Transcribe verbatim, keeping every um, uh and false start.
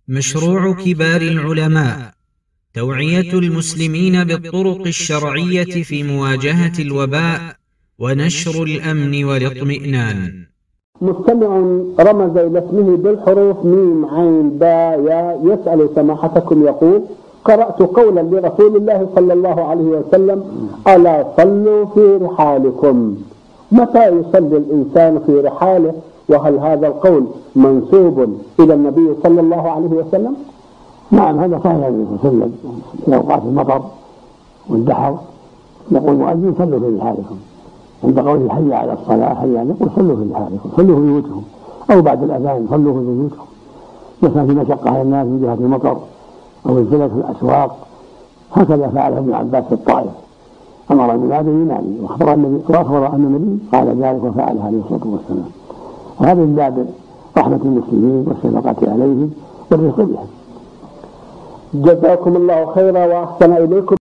مشروع كبار العلماء توعية المسلمين بالطرق الشرعية في مواجهة الوباء ونشر الأمن والاطمئنان. مستمع رمز إلى اسمه بالحروف ميم عين باء ياء يسأل سماحتكم يقول: قرأت قولا لرسول الله صلى الله عليه وسلم: ألا صلوا في رحالكم. متى يصلي الإنسان في رحاله؟ وهل هذا القول منسوب إلى النبي صلى الله عليه وسلم؟ نعم، هذا صحيح النبي صلى الله عليه وسلم في أوقات المطر والدحر يقول المؤذن: صلوا في رحالكم. عند قوله حي على الصلاة حي على يقول: صلوا في رحالكم، صلوا في بيوتكم، أو بعد الأذان: صلوا في بيوتكم. مثلا في مشقة على الناس من جهة المطر أو الزلل في الأسواق، هكذا فعله ابن عباس في الطائف، أمر بهذا ينادي، وأخبر النبي وأخبر أن النبي قال ذلك وفعل عليه الصلاة والسلام. وهذا من باب رحمة المسلمين والشفقة عليهم والرفق بهم. جزاكم الله خيرا وأحسن إليكم.